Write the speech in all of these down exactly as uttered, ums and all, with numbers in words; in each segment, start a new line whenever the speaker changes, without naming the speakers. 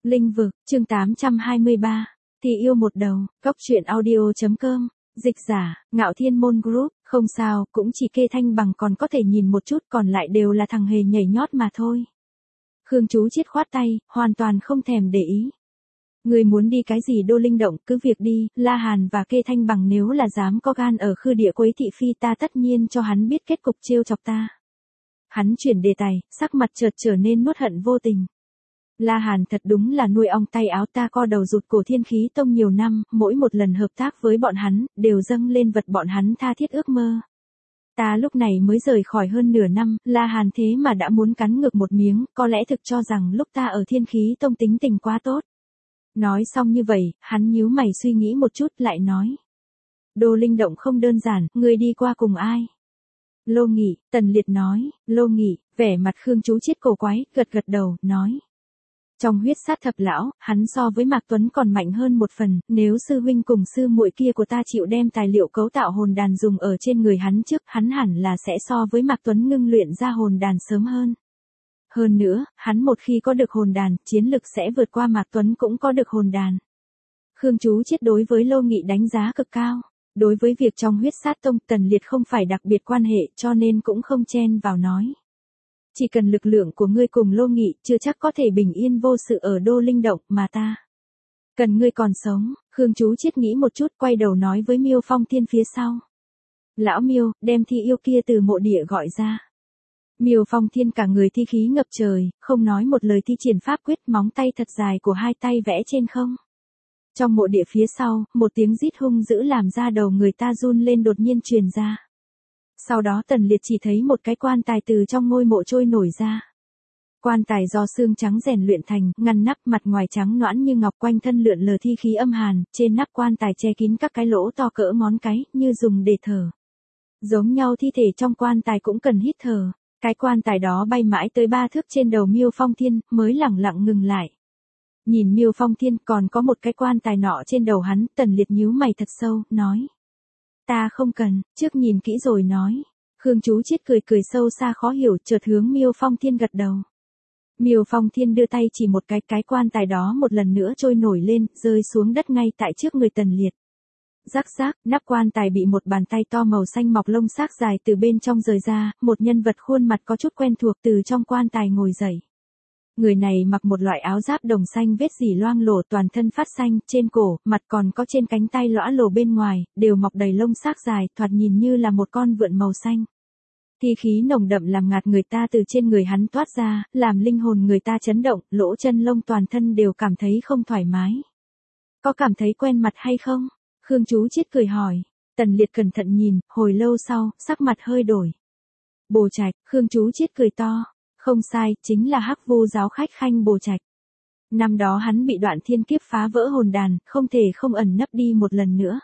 Linh vực, chương tám trăm hai mươi ba. Thì yêu một đầu, Cóc truyện audio.com, dịch giả, Ngạo Thiên Môn Group, không sao, cũng chỉ Kê Thanh Bằng còn có thể nhìn một chút, còn lại đều là thằng hề nhảy nhót mà thôi. Khương Chú Chiết khoát tay, hoàn toàn không thèm để ý. Người muốn đi cái gì Đô Linh Động, cứ việc đi, La Hàn và Kê Thanh Bằng nếu là dám có gan ở khư địa quấy thị phi ta tất nhiên cho hắn biết kết cục trêu chọc ta. Hắn chuyển đề tài, sắc mặt chợt trở nên nuốt hận vô tình. La Hàn thật đúng là nuôi ong tay áo, ta co đầu rụt cổ Thiên Khí Tông nhiều năm, mỗi một lần hợp tác với bọn hắn, đều dâng lên vật bọn hắn tha thiết ước mơ. Ta lúc này mới rời khỏi hơn nửa năm, La Hàn thế mà đã muốn cắn ngược một miếng, có lẽ thực cho rằng lúc ta ở Thiên Khí Tông tính tình quá tốt. Nói xong như vậy, hắn nhíu mày suy nghĩ một chút lại nói. Đô Linh Động không đơn giản, ngươi đi qua cùng ai? Lô Nghị, Tần Liệt nói. Lô Nghị, vẻ mặt Khương Chú Chiết cổ quái, gật gật đầu, nói. Trong huyết sát thập lão, hắn so với Mạc Tuấn còn mạnh hơn một phần, nếu sư huynh cùng sư muội kia của ta chịu đem tài liệu cấu tạo hồn đàn dùng ở trên người hắn trước, hắn hẳn là sẽ so với Mạc Tuấn ngưng luyện ra hồn đàn sớm hơn. Hơn nữa, hắn một khi có được hồn đàn, chiến lực sẽ vượt qua Mạc Tuấn cũng có được hồn đàn. Khương Chú Chiết đối với Lô Nghị đánh giá cực cao. Đối với việc trong huyết sát tông, Tần Liệt không phải đặc biệt quan hệ, cho nên cũng không chen vào nói. Chỉ cần lực lượng của ngươi cùng Lô Nghị, chưa chắc có thể bình yên vô sự ở Đô Linh Động, mà ta cần ngươi còn sống. Khương Chú Chiết nghĩ một chút, quay đầu nói với Miêu Phong Thiên phía sau. Lão Miêu, đem thi yêu kia từ mộ địa gọi ra. Miêu Phong Thiên cả người thi khí ngập trời, không nói một lời thi triển pháp quyết, móng tay thật dài của hai tay vẽ trên không. Trong mộ địa phía sau, một tiếng rít hung dữ làm ra đầu người ta run lên đột nhiên truyền ra. Sau đó Tần Liệt chỉ thấy một cái quan tài từ trong ngôi mộ trôi nổi ra. Quan tài do xương trắng rèn luyện thành, ngăn nắp, mặt ngoài trắng nõn như ngọc, quanh thân lượn lờ thi khí âm hàn, trên nắp quan tài che kín các cái lỗ to cỡ ngón cái, như dùng để thở. Giống nhau thi thể trong quan tài cũng cần hít thở. Cái quan tài đó bay mãi tới ba thước trên đầu Miêu Phong Thiên, mới lẳng lặng ngừng lại. Nhìn Miêu Phong Thiên, còn có một cái quan tài nọ trên đầu hắn, Tần Liệt nhíu mày thật sâu, nói. Ta không cần, trước nhìn kỹ rồi nói. Khương Chú Chiết cười cười sâu xa khó hiểu, chợt hướng Miêu Phong Thiên gật đầu. Miêu Phong Thiên đưa tay chỉ một cái, cái quan tài đó một lần nữa trôi nổi lên, rơi xuống đất ngay tại trước người Tần Liệt. Rắc rác, nắp quan tài bị một bàn tay to màu xanh mọc lông xác dài từ bên trong rời ra, một nhân vật khuôn mặt có chút quen thuộc từ trong quan tài ngồi dậy. Người này mặc một loại áo giáp đồng xanh vết dỉ loang lổ, toàn thân phát xanh, trên cổ, mặt còn có trên cánh tay lõa lồ bên ngoài, đều mọc đầy lông xác dài, thoạt nhìn như là một con vượn màu xanh. Thi khí nồng đậm làm ngạt người ta từ trên người hắn toát ra, làm linh hồn người ta chấn động, lỗ chân lông toàn thân đều cảm thấy không thoải mái. Có cảm thấy quen mặt hay không? Khương Chú Chiết cười hỏi. Tần Liệt cẩn thận nhìn, hồi lâu sau, sắc mặt hơi đổi. Bồ Trạch, Khương Chú Chiết cười to. Không sai, chính là Hắc Vu giáo khách khanh Bồ Trạch. Năm đó hắn bị Đoạn Thiên Kiếp phá vỡ hồn đàn, không thể không ẩn nấp đi một lần nữa.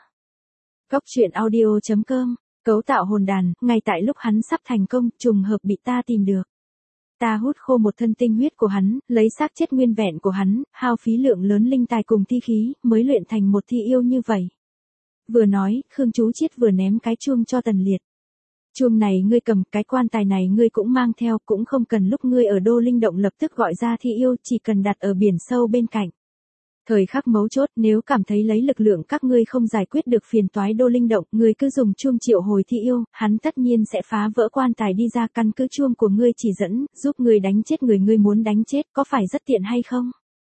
Cóc truyện audio.com, cấu tạo hồn đàn, ngay tại lúc hắn sắp thành công, trùng hợp bị ta tìm được. Ta hút khô một thân tinh huyết của hắn, lấy xác chết nguyên vẹn của hắn, hao phí lượng lớn linh tài cùng thi khí, mới luyện thành một thi yêu như vậy. Vừa nói, Khương Chú Chiết vừa ném cái chuông cho Tần Liệt. Chuông này ngươi cầm, cái quan tài này ngươi cũng mang theo, cũng không cần lúc ngươi ở Đô Linh Động lập tức gọi ra thi yêu, chỉ cần đặt ở biển sâu bên cạnh. Thời khắc mấu chốt, nếu cảm thấy lấy lực lượng các ngươi không giải quyết được phiền toái Đô Linh Động, ngươi cứ dùng chuông triệu hồi thi yêu, hắn tất nhiên sẽ phá vỡ quan tài đi ra, căn cứ chuông của ngươi chỉ dẫn, giúp ngươi đánh chết người ngươi muốn đánh chết, có phải rất tiện hay không?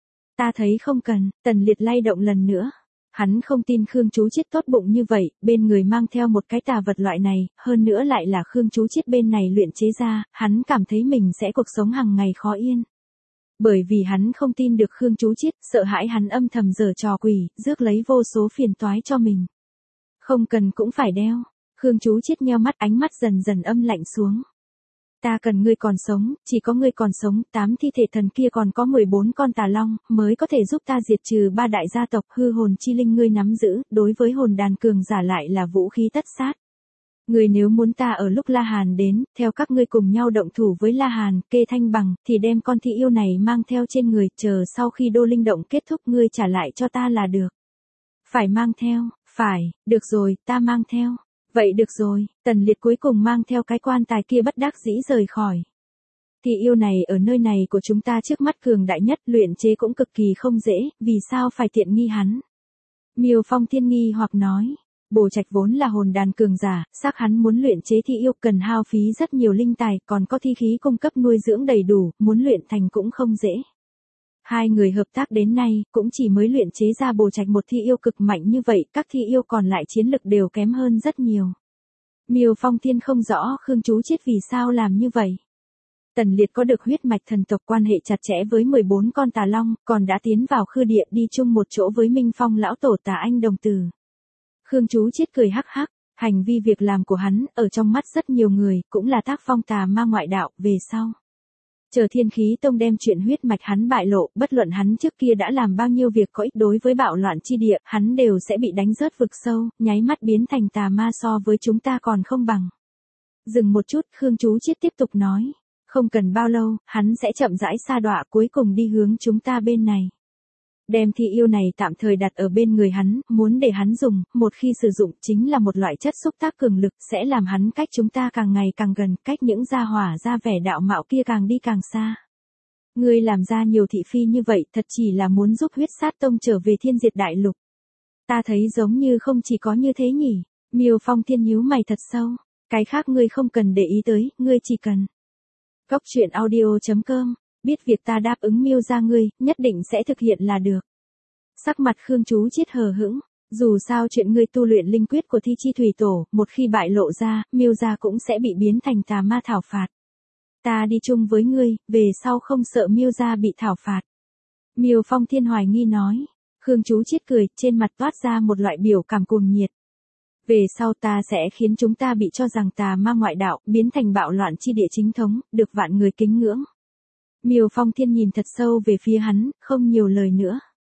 Ta thấy không cần. Tần Liệt lay động lần nữa. Hắn không tin Khương Chú Chiết tốt bụng như vậy, bên người mang theo một cái tà vật loại này, hơn nữa lại là Khương Chú Chiết bên này luyện chế ra, hắn cảm thấy mình sẽ cuộc sống hàng ngày khó yên. Bởi vì hắn không tin được Khương Chú Chiết, sợ hãi hắn âm thầm giở trò quỷ, rước lấy vô số phiền toái cho mình. Không cần cũng phải đeo. Khương Chú Chiết nheo mắt, ánh mắt dần dần âm lạnh xuống. Ta cần ngươi còn sống, chỉ có ngươi còn sống, tám thi thể thần kia còn có mười bốn con tà long, mới có thể giúp ta diệt trừ ba đại gia tộc, hư hồn chi linh ngươi nắm giữ, đối với hồn đàn cường giả lại là vũ khí tất sát. Ngươi nếu muốn ta ở lúc La Hàn đến, theo các ngươi cùng nhau động thủ với La Hàn, Kê Thanh Bằng, thì đem con thi yêu này mang theo trên người, chờ sau khi Đô Linh Động kết thúc ngươi trả lại cho ta là được. Phải mang theo, phải, được rồi, ta mang theo. Vậy được rồi, Tần Liệt cuối cùng mang theo cái quan tài kia bất đắc dĩ rời khỏi. Thì yêu này ở nơi này của chúng ta trước mắt cường đại nhất, luyện chế cũng cực kỳ không dễ, vì sao phải tiện nghi hắn? Miêu Phong Thiên nghi hoặc nói, Bồ Trạch vốn là hồn đàn cường giả, xác hắn muốn luyện chế thi yêu cần hao phí rất nhiều linh tài, còn có thi khí cung cấp nuôi dưỡng đầy đủ, muốn luyện thành cũng không dễ. Hai người hợp tác đến nay, cũng chỉ mới luyện chế ra Bồ Trạch một thi yêu cực mạnh như vậy, các thi yêu còn lại chiến lực đều kém hơn rất nhiều. Miêu Phong Thiên không rõ Khương Chú Chiết vì sao làm như vậy. Tần Liệt có được huyết mạch thần tộc, quan hệ chặt chẽ với mười bốn con tà long, còn đã tiến vào khư địa đi chung một chỗ với Minh Phong lão tổ Tà Anh đồng tử. Khương Chú Chiết cười hắc hắc, hành vi việc làm của hắn, ở trong mắt rất nhiều người, cũng là tác phong tà ma ngoại đạo, về sau. Chờ Thiên Khí Tông đem chuyện huyết mạch hắn bại lộ, bất luận hắn trước kia đã làm bao nhiêu việc có ích đối với bạo loạn chi địa, hắn đều sẽ bị đánh rớt vực sâu, nháy mắt biến thành tà ma, so với chúng ta còn không bằng. Dừng một chút, Khương Chú Chiết tiếp tục nói, không cần bao lâu, hắn sẽ chậm rãi sa đọa, cuối cùng đi hướng chúng ta bên này. Đem thi yêu này tạm thời đặt ở bên người hắn, muốn để hắn dùng, một khi sử dụng chính là một loại chất xúc tác cường lực, sẽ làm hắn cách chúng ta càng ngày càng gần, cách những gia hỏa ra vẻ đạo mạo kia càng đi càng xa. Ngươi làm ra nhiều thị phi như vậy, thật chỉ là muốn giúp huyết sát tông trở về thiên diệt đại lục. Ta thấy giống như không chỉ có như thế nhỉ. Miêu Phong Thiên nhíu mày thật sâu, cái khác ngươi không cần để ý tới, ngươi chỉ cần. Góc truyện audio chấm com, biết việc ta đáp ứng Miêu gia ngươi, nhất định sẽ thực hiện là được. Sắc mặt Khương Chú Chiết hờ hững, dù sao chuyện ngươi tu luyện linh quyết của Thi Chi Thủy Tổ, một khi bại lộ ra, Miêu gia cũng sẽ bị biến thành tà ma thảo phạt. Ta đi chung với ngươi, về sau không sợ Miêu gia bị thảo phạt. Miêu Phong Thiên hoài nghi nói. Khương Chú Chiết cười, trên mặt toát ra một loại biểu cảm cuồng nhiệt. Về sau ta sẽ khiến chúng ta bị cho rằng tà ma ngoại đạo, biến thành bạo loạn chi địa chính thống, được vạn người kính ngưỡng. Miêu Phong Thiên nhìn thật sâu về phía hắn, không nhiều lời nữa.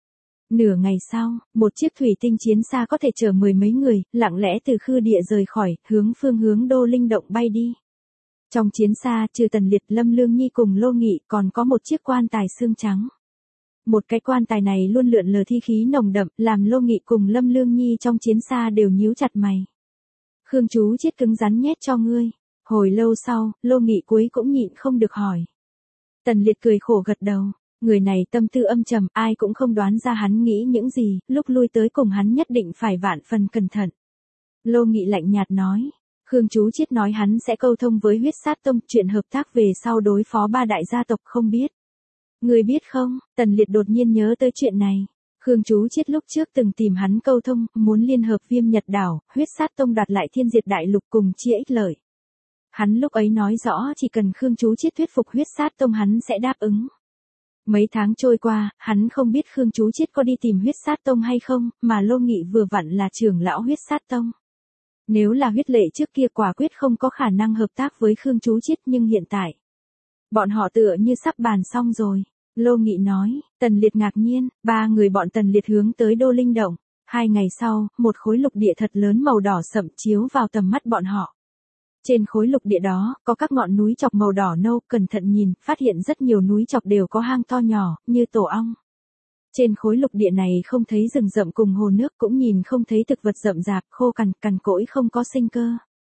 Nửa ngày sau, một chiếc thủy tinh chiến xa có thể chở mười mấy người, lặng lẽ từ khư địa rời khỏi, hướng phương hướng Đô Linh Động bay đi. Trong chiến xa, trừ Tần Liệt, Lâm Lương Nhi cùng Lô Nghị, còn có một chiếc quan tài xương trắng. Một cái quan tài này luôn lượn lờ thi khí nồng đậm, làm Lô Nghị cùng Lâm Lương Nhi trong chiến xa đều nhíu chặt mày. Khương Chú Chiết cứng rắn nhét cho ngươi. Hồi lâu sau, Lô Nghị cuối cũng nhịn không được hỏi. Tần Liệt cười khổ gật đầu. Người này tâm tư âm trầm, ai cũng không đoán ra hắn nghĩ những gì, lúc lui tới cùng hắn nhất định phải vạn phần cẩn thận. Lô Nghị lạnh nhạt nói. Khương Chú Chiết nói hắn sẽ câu thông với huyết sát tông, chuyện hợp tác về sau đối phó ba đại gia tộc không biết. Người biết không, Tần Liệt đột nhiên nhớ tới chuyện này. Khương Chú Chiết lúc trước từng tìm hắn câu thông, muốn liên hợp Viêm Nhật Đảo, huyết sát tông đoạt lại thiên diệt đại lục cùng chia ích lợi. Hắn lúc ấy nói rõ chỉ cần Khương Chú Chiết thuyết phục huyết sát tông hắn sẽ đáp ứng. Mấy tháng trôi qua, hắn không biết Khương Chú Chiết có đi tìm huyết sát tông hay không, mà Lô Nghị vừa vặn là trưởng lão huyết sát tông. Nếu là huyết lệ trước kia quả quyết không có khả năng hợp tác với Khương Chú Chiết, nhưng hiện tại, bọn họ tựa như sắp bàn xong rồi. Lô Nghị nói. Tần Liệt ngạc nhiên, ba người bọn Tần Liệt hướng tới Đô Linh Động. Hai ngày sau, một khối lục địa thật lớn màu đỏ sậm chiếu vào tầm mắt bọn họ. Trên khối lục địa đó, có các ngọn núi chọc màu đỏ nâu, cẩn thận nhìn, phát hiện rất nhiều núi chọc đều có hang to nhỏ, như tổ ong. Trên khối lục địa này không thấy rừng rậm cùng hồ nước, cũng nhìn không thấy thực vật rậm rạp, khô cằn, cằn cỗi không có sinh cơ.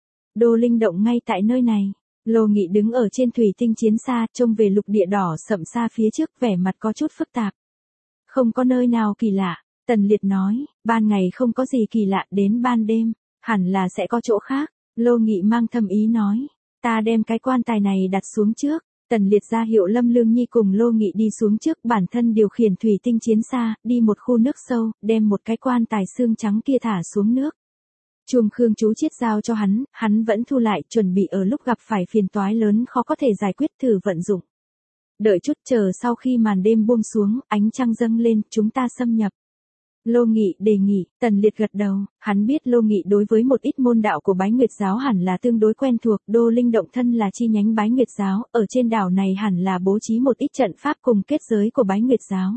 Đô Linh Động ngay tại nơi này. Lô Nghị đứng ở trên thủy tinh chiến xa, trông về lục địa đỏ sậm xa phía trước, vẻ mặt có chút phức tạp. Không có nơi nào kỳ lạ, Tần Liệt nói, ban ngày không có gì kỳ lạ, đến ban đêm, hẳn là sẽ có chỗ khác. Lô Nghị mang thâm ý nói, ta đem cái quan tài này đặt xuống trước. Tần Liệt ra hiệu Lâm Lương Nhi cùng Lô Nghị đi xuống trước, bản thân điều khiển thủy tinh chiến xa, đi một khu nước sâu, đem một cái quan tài xương trắng kia thả xuống nước. Chuông Khương Chú Chiết giao cho hắn, hắn vẫn thu lại, chuẩn bị ở lúc gặp phải phiền toái lớn khó có thể giải quyết thử vận dụng. Đợi chút chờ sau khi màn đêm buông xuống, ánh trăng dâng lên, chúng ta xâm nhập. Lô Nghị đề nghị, Tần Liệt gật đầu, hắn biết Lô Nghị đối với một ít môn đạo của Bái Nguyệt giáo hẳn là tương đối quen thuộc, Đô Linh Động thân là chi nhánh Bái Nguyệt giáo, ở trên đảo này hẳn là bố trí một ít trận pháp cùng kết giới của Bái Nguyệt giáo.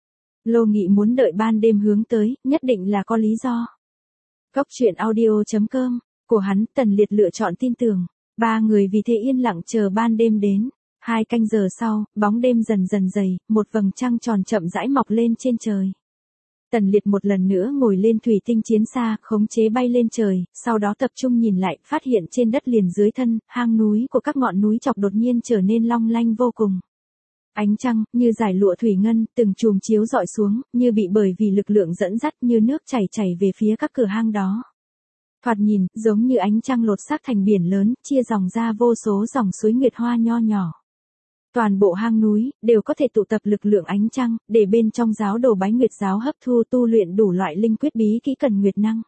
Lô Nghị muốn đợi ban đêm hướng tới, nhất định là có lý do. Góc truyện audio chấm com, của hắn, Tần Liệt lựa chọn tin tưởng. Ba người vì thế yên lặng chờ ban đêm đến. Hai canh giờ sau, bóng đêm dần dần dày, một vầng trăng tròn chậm rãi mọc lên trên trời. Tần Liệt một lần nữa ngồi lên thủy tinh chiến xa, khống chế bay lên trời, sau đó tập trung nhìn lại, phát hiện trên đất liền dưới thân, hang núi của các ngọn núi chọc đột nhiên trở nên long lanh vô cùng. Ánh trăng, như dải lụa thủy ngân, từng chùm chiếu dọi xuống, như bị bởi vì lực lượng dẫn dắt như nước chảy chảy về phía các cửa hang đó. Thoạt nhìn, giống như ánh trăng lột xác thành biển lớn, chia dòng ra vô số dòng suối nguyệt hoa nho nhỏ. Toàn bộ hang núi, đều có thể tụ tập lực lượng ánh trăng, để bên trong giáo đồ Bái Nguyệt giáo hấp thu tu luyện đủ loại linh quyết bí kỹ cần nguyệt năng.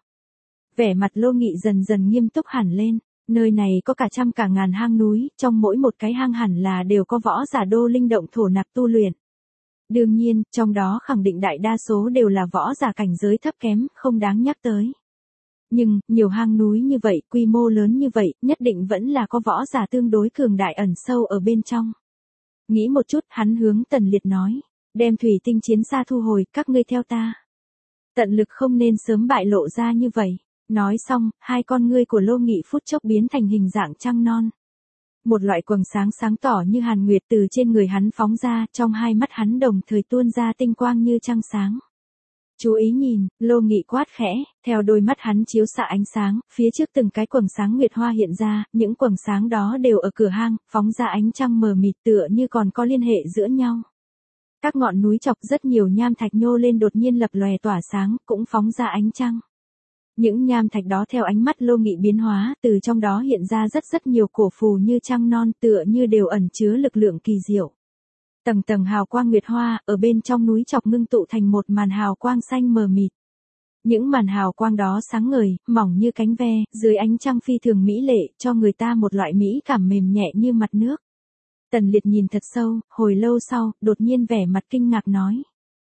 Vẻ mặt Lô Nghị dần dần nghiêm túc hẳn lên, nơi này có cả trăm cả ngàn hang núi, trong mỗi một cái hang hẳn là đều có võ giả đô linh động thổ nạp tu luyện. Đương nhiên, trong đó khẳng định đại đa số đều là võ giả cảnh giới thấp kém, không đáng nhắc tới. Nhưng, nhiều hang núi như vậy, quy mô lớn như vậy, nhất định vẫn là có võ giả tương đối cường đại ẩn sâu ở bên trong. Nghĩ một chút, hắn hướng Tần Liệt nói, đem thủy tinh chiến xa thu hồi, các ngươi theo ta. Tận lực không nên sớm bại lộ ra như vậy. Nói xong, hai con ngươi của Lô Nghị phút chốc biến thành hình dạng trăng non. Một loại quầng sáng sáng tỏ như hàn nguyệt từ trên người hắn phóng ra, trong hai mắt hắn đồng thời tuôn ra tinh quang như trăng sáng. Chú ý nhìn, Lô Nghị quát khẽ, theo đôi mắt hắn chiếu xạ ánh sáng, phía trước từng cái quầng sáng nguyệt hoa hiện ra, những quầng sáng đó đều ở cửa hang, phóng ra ánh trăng mờ mịt tựa như còn có liên hệ giữa nhau. Các ngọn núi chọc rất nhiều nham thạch nhô lên đột nhiên lập lòe tỏa sáng, cũng phóng ra ánh trăng. Những nham thạch đó theo ánh mắt Lô Nghị biến hóa, từ trong đó hiện ra rất rất nhiều cổ phù như trăng non tựa như đều ẩn chứa lực lượng kỳ diệu. Tầng tầng hào quang nguyệt hoa, ở bên trong núi chọc ngưng tụ thành một màn hào quang xanh mờ mịt. Những màn hào quang đó sáng ngời, mỏng như cánh ve, dưới ánh trăng phi thường mỹ lệ, cho người ta một loại mỹ cảm mềm nhẹ như mặt nước. Tần Liệt nhìn thật sâu, hồi lâu sau, đột nhiên vẻ mặt kinh ngạc nói.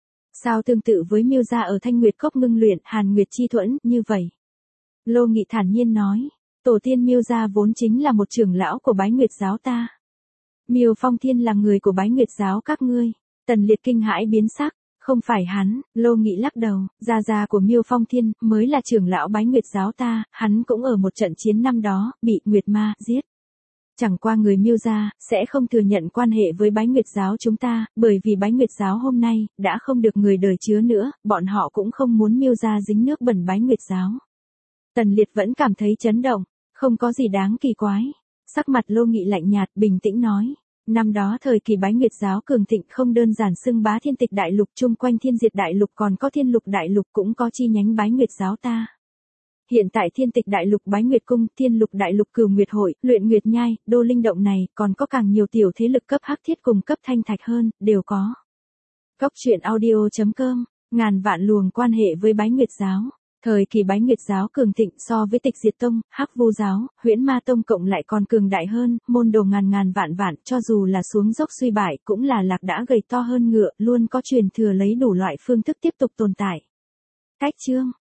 Sao tương tự với Miêu gia ở Thanh Nguyệt Cốc ngưng luyện Hàn Nguyệt chi thuẫn, như vậy? Lô Nghị thản nhiên nói, tổ tiên Miêu gia vốn chính là một trưởng lão của Bái Nguyệt giáo ta. Miêu Phong Thiên là người của Bái Nguyệt giáo các ngươi. Tần Liệt kinh hãi biến sắc, không phải hắn, Lô Nghị lắc đầu, gia gia của Miêu Phong Thiên mới là trưởng lão Bái Nguyệt giáo ta, hắn cũng ở một trận chiến năm đó, bị Nguyệt Ma giết. Chẳng qua người Miêu gia sẽ không thừa nhận quan hệ với Bái Nguyệt giáo chúng ta, bởi vì Bái Nguyệt giáo hôm nay đã không được người đời chứa nữa, bọn họ cũng không muốn Miêu gia dính nước bẩn Bái Nguyệt giáo. Tần Liệt vẫn cảm thấy chấn động, không có gì đáng kỳ quái. Sắc mặt Lô Nghị lạnh nhạt, bình tĩnh nói, năm đó thời kỳ Bái Nguyệt giáo cường thịnh không đơn giản xưng bá thiên tịch đại lục, chung quanh thiên diệt đại lục còn có thiên lục đại lục cũng có chi nhánh Bái Nguyệt giáo ta. Hiện tại thiên tịch đại lục Bái Nguyệt cung, thiên lục đại lục Cửu Nguyệt hội, luyện Nguyệt nhai, đô linh động này, còn có càng nhiều tiểu thế lực cấp hắc thiết cùng cấp thanh thạch hơn, đều có. Cốc truyện audio chấm com, ngàn vạn luồng quan hệ với Bái Nguyệt giáo. Thời kỳ Bái Nguyệt giáo cường thịnh so với Tịch Diệt tông, Hắc Vu giáo, Huyễn Ma tông cộng lại còn cường đại hơn, môn đồ ngàn ngàn vạn vạn, cho dù là xuống dốc suy bại, cũng là lạc đã gầy to hơn ngựa, luôn có truyền thừa lấy đủ loại phương thức tiếp tục tồn tại. Cách chương